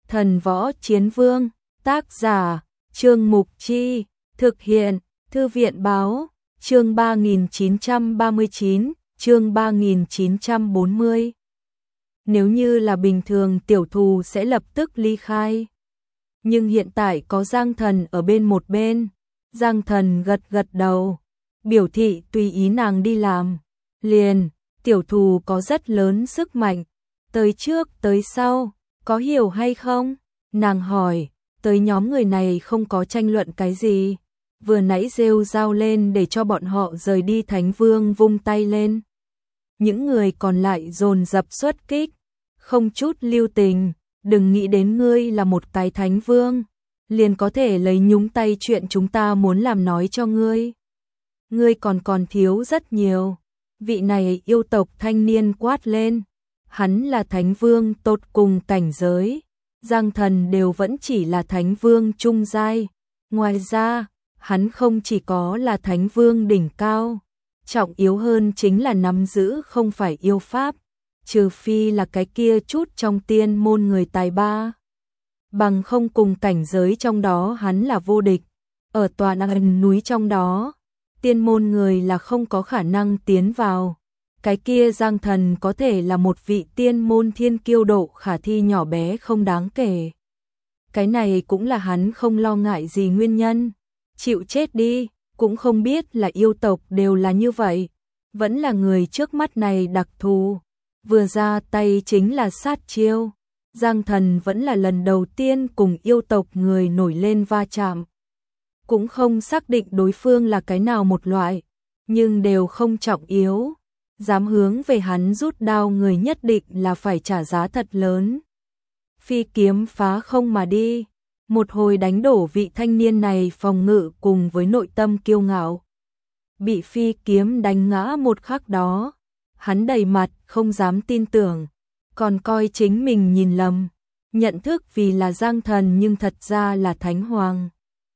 Thần Võ Chiến Vương, tác giả, Trương Mục Chi, thực hiện, Thư viện Báo, chương 3939, chương 3940. Nếu như là bình thường tiểu thù sẽ lập tức ly khai. Nhưng hiện tại có Giang Thần ở bên một bên. Giang Thần gật gật đầu, biểu thị tùy ý nàng đi làm. Liền, tiểu thù có rất lớn sức mạnh. Tới trước tới sau, có hiểu hay không? Nàng hỏi, tới nhóm người này không có tranh luận cái gì. Vừa nãy rêu rao lên để cho bọn họ rời đi. Thánh Vương vung tay lên. Những người còn lại dồn dập xuất kích, không chút lưu tình. Đừng nghĩ đến ngươi là một cái Thánh Vương, liền có thể lấy nhúng tay chuyện chúng ta muốn làm nói cho ngươi. Ngươi còn thiếu rất nhiều. Vị này yêu tộc thanh niên quát lên. Hắn là Thánh Vương tột cùng cảnh giới. Giang Thần đều vẫn chỉ là Thánh Vương trung giai. Ngoài ra, hắn không chỉ có là Thánh Vương đỉnh cao, trọng yếu hơn chính là nắm giữ không phải yêu pháp, trừ phi là cái kia chút trong tiên môn người tài ba. Bằng không cùng cảnh giới trong đó hắn là vô địch. Ở tòa núi trong đó, tiên môn người là không có khả năng tiến vào. Cái kia Giang Thần có thể là một vị tiên môn thiên kiêu độ khả thi nhỏ bé không đáng kể. Cái này cũng là hắn không lo ngại gì nguyên nhân. Chịu chết đi, cũng không biết là yêu tộc đều là như vậy, vẫn là người trước mắt này đặc thù, vừa ra tay chính là sát chiêu. Giang Thần vẫn là lần đầu tiên cùng yêu tộc người nổi lên va chạm, cũng không xác định đối phương là cái nào một loại, nhưng đều không trọng yếu. Dám hướng về hắn rút đao người nhất định là phải trả giá thật lớn. Phi kiếm phá không mà đi, một hồi đánh đổ vị thanh niên này phòng ngự cùng với nội tâm kiêu ngạo. Bị phi kiếm đánh ngã một khắc đó, hắn đầy mặt không dám tin tưởng, còn coi chính mình nhìn lầm, nhận thức vì là Giang Thần nhưng thật ra là Thánh Hoàng.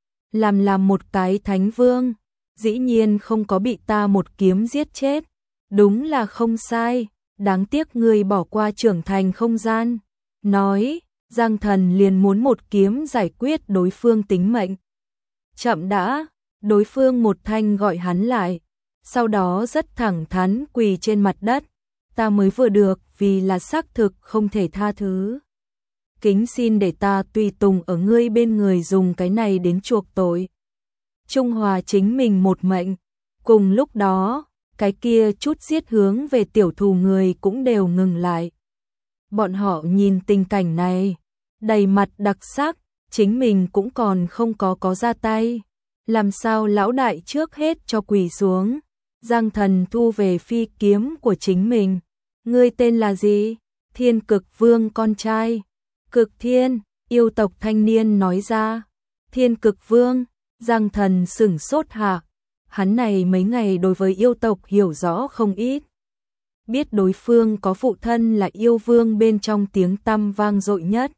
Làm một cái Thánh Vương, dĩ nhiên không có bị ta một kiếm giết chết, đúng là không sai, đáng tiếc người bỏ qua trưởng thành không gian. Nói, Giang Thần liền muốn một kiếm giải quyết đối phương tính mệnh. Chậm đã, đối phương một thanh gọi hắn lại, sau đó rất thẳng thắn quỳ trên mặt đất. Ta mới vừa được vì là xác thực không thể tha thứ. Kính xin để ta tùy tùng ở ngươi bên người dùng cái này đến chuộc tội. Trung hòa chính mình một mệnh. Cùng lúc đó, cái kia chút giết hướng về tiểu thù người cũng đều ngừng lại. Bọn họ nhìn tình cảnh này, đầy mặt đặc sắc, chính mình cũng còn không có ra tay. Làm sao lão đại trước hết cho quỳ xuống. Giang Thần thu về phi kiếm của chính mình. Ngươi tên là gì? Thiên Cực Vương con trai. Cực Thiên, yêu tộc thanh niên nói ra. Thiên Cực Vương, Giang Thần sửng sốt hạ. Hắn này mấy ngày đối với yêu tộc hiểu rõ không ít. Biết đối phương có phụ thân là yêu vương bên trong tiếng tăm vang dội nhất.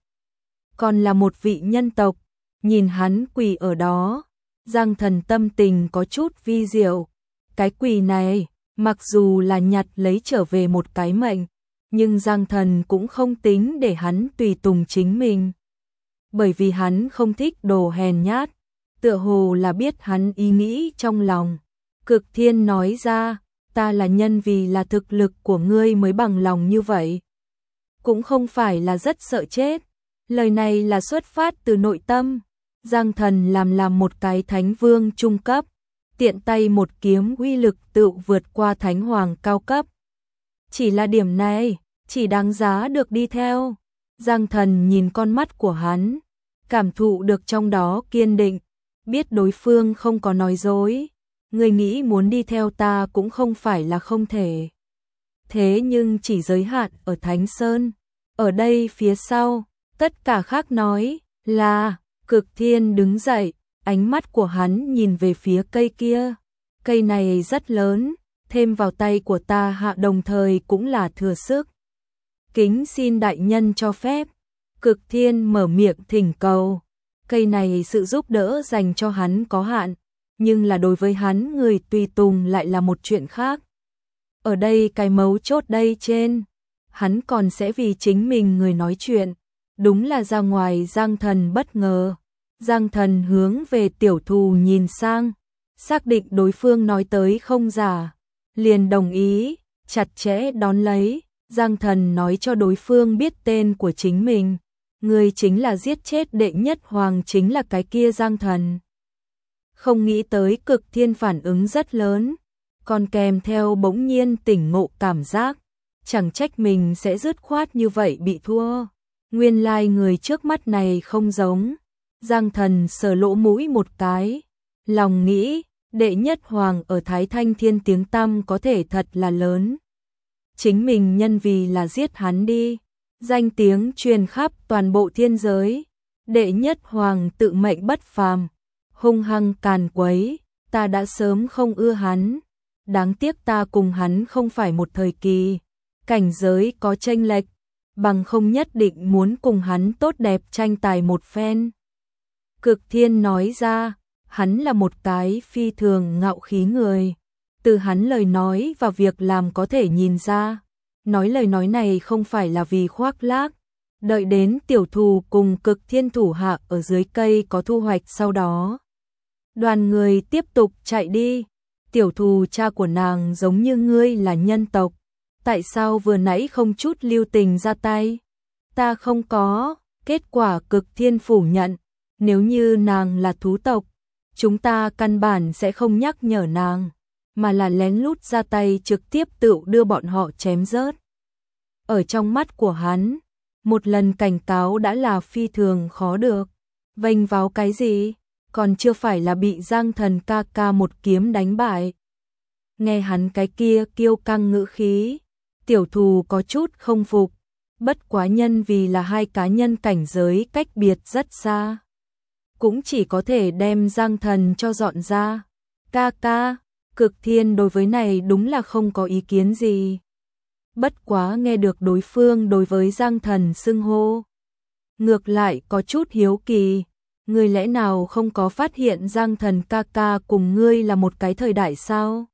Còn là một vị nhân tộc, nhìn hắn quỳ ở đó, Giang Thần tâm tình có chút vi diệu. Cái quỳ này, mặc dù là nhặt lấy trở về một cái mệnh, nhưng Giang Thần cũng không tính để hắn tùy tùng chính mình. Bởi vì hắn không thích đồ hèn nhát, tựa hồ là biết hắn ý nghĩ trong lòng. Cực Thiên nói ra, ta là nhân vì là thực lực của ngươi mới bằng lòng như vậy. Cũng không phải là rất sợ chết. Lời này là xuất phát từ nội tâm. Giang Thần làm một cái Thánh Vương trung cấp, tiện tay một kiếm uy lực tự vượt qua Thánh Hoàng cao cấp. Chỉ là điểm này, chỉ đáng giá được đi theo. Giang Thần nhìn con mắt của hắn, cảm thụ được trong đó kiên định, biết đối phương không có nói dối. Người nghĩ muốn đi theo ta cũng không phải là không thể. Thế nhưng chỉ giới hạn ở Thánh Sơn. Ở đây phía sau, tất cả khác nói là. Cực Thiên đứng dậy, ánh mắt của hắn nhìn về phía cây kia. Cây này rất lớn, thêm vào tay của ta hạ đồng thời cũng là thừa sức. Kính xin đại nhân cho phép. Cực Thiên mở miệng thỉnh cầu. Cây này sự giúp đỡ dành cho hắn có hạn, nhưng là đối với hắn người tùy tùng lại là một chuyện khác. Ở đây cái mấu chốt đây trên, hắn còn sẽ vì chính mình người nói chuyện. đúng là ra ngoài. Giang Thần bất ngờ. Giang Thần hướng về Tiểu Thù nhìn sang, xác định đối phương nói tới không giả, liền đồng ý, chặt chẽ đón lấy. Giang Thần nói cho đối phương biết tên của chính mình, người chính là giết chết đệ nhất hoàng, chính là cái kia Giang Thần. Không nghĩ tới Cực Thiên phản ứng rất lớn, còn kèm theo bỗng nhiên tỉnh ngộ cảm giác, chẳng trách mình sẽ dứt khoát như vậy bị thua. Nguyên lai người trước mắt này không giống. Giang Thần sờ lỗ mũi một cái, lòng nghĩ, đệ nhất hoàng ở Thái Thanh Thiên tiếng tăm có thể thật là lớn. Chính mình nhân vì là giết hắn đi, danh tiếng truyền khắp toàn bộ thiên giới. Đệ nhất hoàng tự mệnh bất phàm, hung hăng càn quấy, ta đã sớm không ưa hắn. Đáng tiếc ta cùng hắn không phải một thời kỳ, cảnh giới có chênh lệch, bằng không nhất định muốn cùng hắn tốt đẹp tranh tài một phen. Cực Thiên nói ra, hắn là một cái phi thường ngạo khí người. Từ hắn lời nói và việc làm có thể nhìn ra, nói lời nói này không phải là vì khoác lác. Đợi đến Tiểu Thù cùng Cực Thiên thủ hạ ở dưới cây có thu hoạch sau đó, đoàn người tiếp tục chạy đi. Tiểu Thù, cha của nàng giống như ngươi là nhân tộc, tại sao vừa nãy không chút lưu tình ra tay? Ta không có. Kết quả Cực Thiên phủ nhận, nếu như nàng là thú tộc, chúng ta căn bản sẽ không nhắc nhở nàng, mà là lén lút ra tay trực tiếp tự đưa bọn họ chém rớt. Ở trong mắt của hắn, một lần cảnh cáo đã là phi thường khó được. Vênh váo cái gì, còn chưa phải là bị Giang Thần ca ca một kiếm đánh bại. Nghe hắn cái kia kiêu căng ngữ khí, Tiểu Thù có chút không phục. Bất quá nhân vì là hai cá nhân cảnh giới cách biệt rất xa, cũng chỉ có thể đem Giang Thần cho dọn ra. Ca ca, Cực Thiên đối với này đúng là không có ý kiến gì. Bất quá nghe được đối phương đối với Giang Thần xưng hô, ngược lại có chút hiếu kỳ. Ngươi lẽ nào không có phát hiện Giang Thần ca ca cùng ngươi là một cái thời đại sao?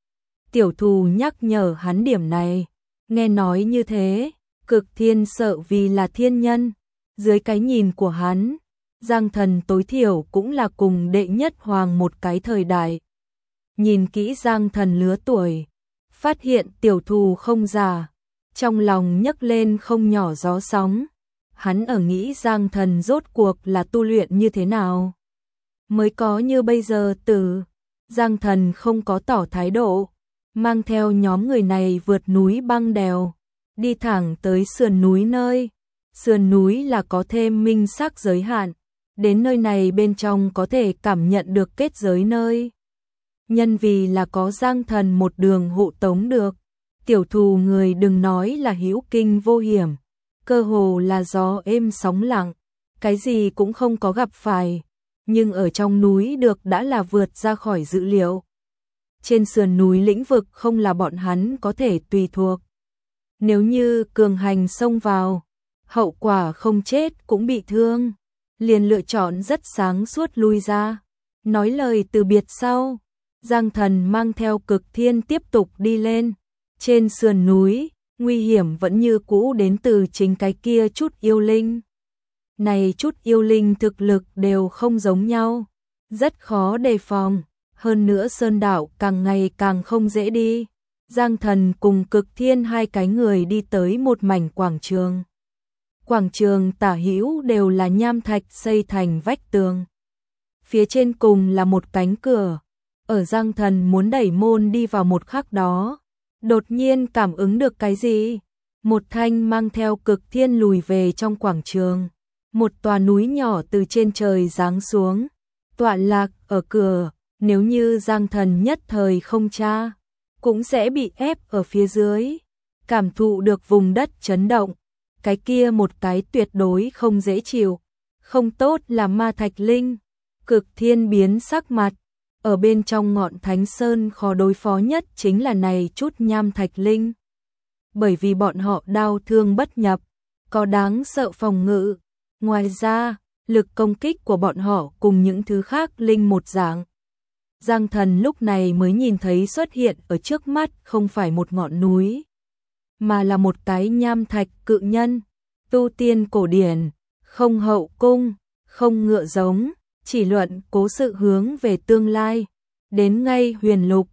Tiểu Thù nhắc nhở hắn điểm này. Nghe nói như thế, Cực Thiên sợ vì là thiên nhân. Dưới cái nhìn của hắn, Giang Thần tối thiểu cũng là cùng đệ nhất hoàng một cái thời đại. Nhìn kỹ Giang Thần lứa tuổi, phát hiện Tiểu Thù không già, trong lòng nhấc lên không nhỏ gió sóng. Hắn ở nghĩ Giang Thần rốt cuộc là tu luyện như thế nào mới có như bây giờ. Từ Giang Thần không có tỏ thái độ, mang theo nhóm người này vượt núi băng đèo, đi thẳng tới sườn núi nơi. Sườn núi là có thêm minh sắc giới hạn, đến nơi này bên trong có thể cảm nhận được kết giới nơi. Nhân vì là có Giang Thần một đường hộ tống được, Tiểu Thù người đừng nói là hữu kinh vô hiểm, cơ hồ là gió êm sóng lặng, cái gì cũng không có gặp phải, nhưng ở trong núi được đã là vượt ra khỏi dữ liệu. Trên sườn núi lĩnh vực không là bọn hắn có thể tùy thuộc. Nếu như cường hành xông vào, hậu quả không chết cũng bị thương, liền lựa chọn rất sáng suốt lui ra. Nói lời từ biệt sau, Giang Thần mang theo Cực Thiên tiếp tục đi lên. Trên sườn núi, nguy hiểm vẫn như cũ đến từ chính cái kia chút yêu linh. Này chút yêu linh thực lực đều không giống nhau, rất khó đề phòng, hơn nữa sơn đảo càng ngày càng không dễ đi. Giang Thần cùng Cực Thiên hai cái người đi tới một mảnh quảng trường. Quảng trường tả hữu đều là nham thạch xây thành vách tường. Phía trên cùng là một cánh cửa. Ở Giang Thần muốn đẩy môn đi vào một khắc đó, đột nhiên cảm ứng được cái gì? Một thanh mang theo Cực Thiên lùi về trong quảng trường. Một tòa núi nhỏ từ trên trời giáng xuống, tọa lạc ở cửa. Nếu như Giang Thần nhất thời không tra, cũng sẽ bị ép ở phía dưới. Cảm thụ được vùng đất chấn động, cái kia một cái tuyệt đối không dễ chịu, không tốt là ma thạch linh. Cực Thiên biến sắc mặt, ở bên trong ngọn Thánh Sơn khó đối phó nhất chính là này chút nham thạch linh. Bởi vì bọn họ đao thương bất nhập, có đáng sợ phòng ngự. Ngoài ra, lực công kích của bọn họ cùng những thứ khác linh một dạng. Giang Thần lúc này mới nhìn thấy xuất hiện ở trước mắt không phải một ngọn núi, mà là một cái nham thạch cự nhân. tu tiên cổ điển, không hậu cung, không ngựa giống, chỉ luận cố sự hướng về tương lai. Đến ngay huyền lục,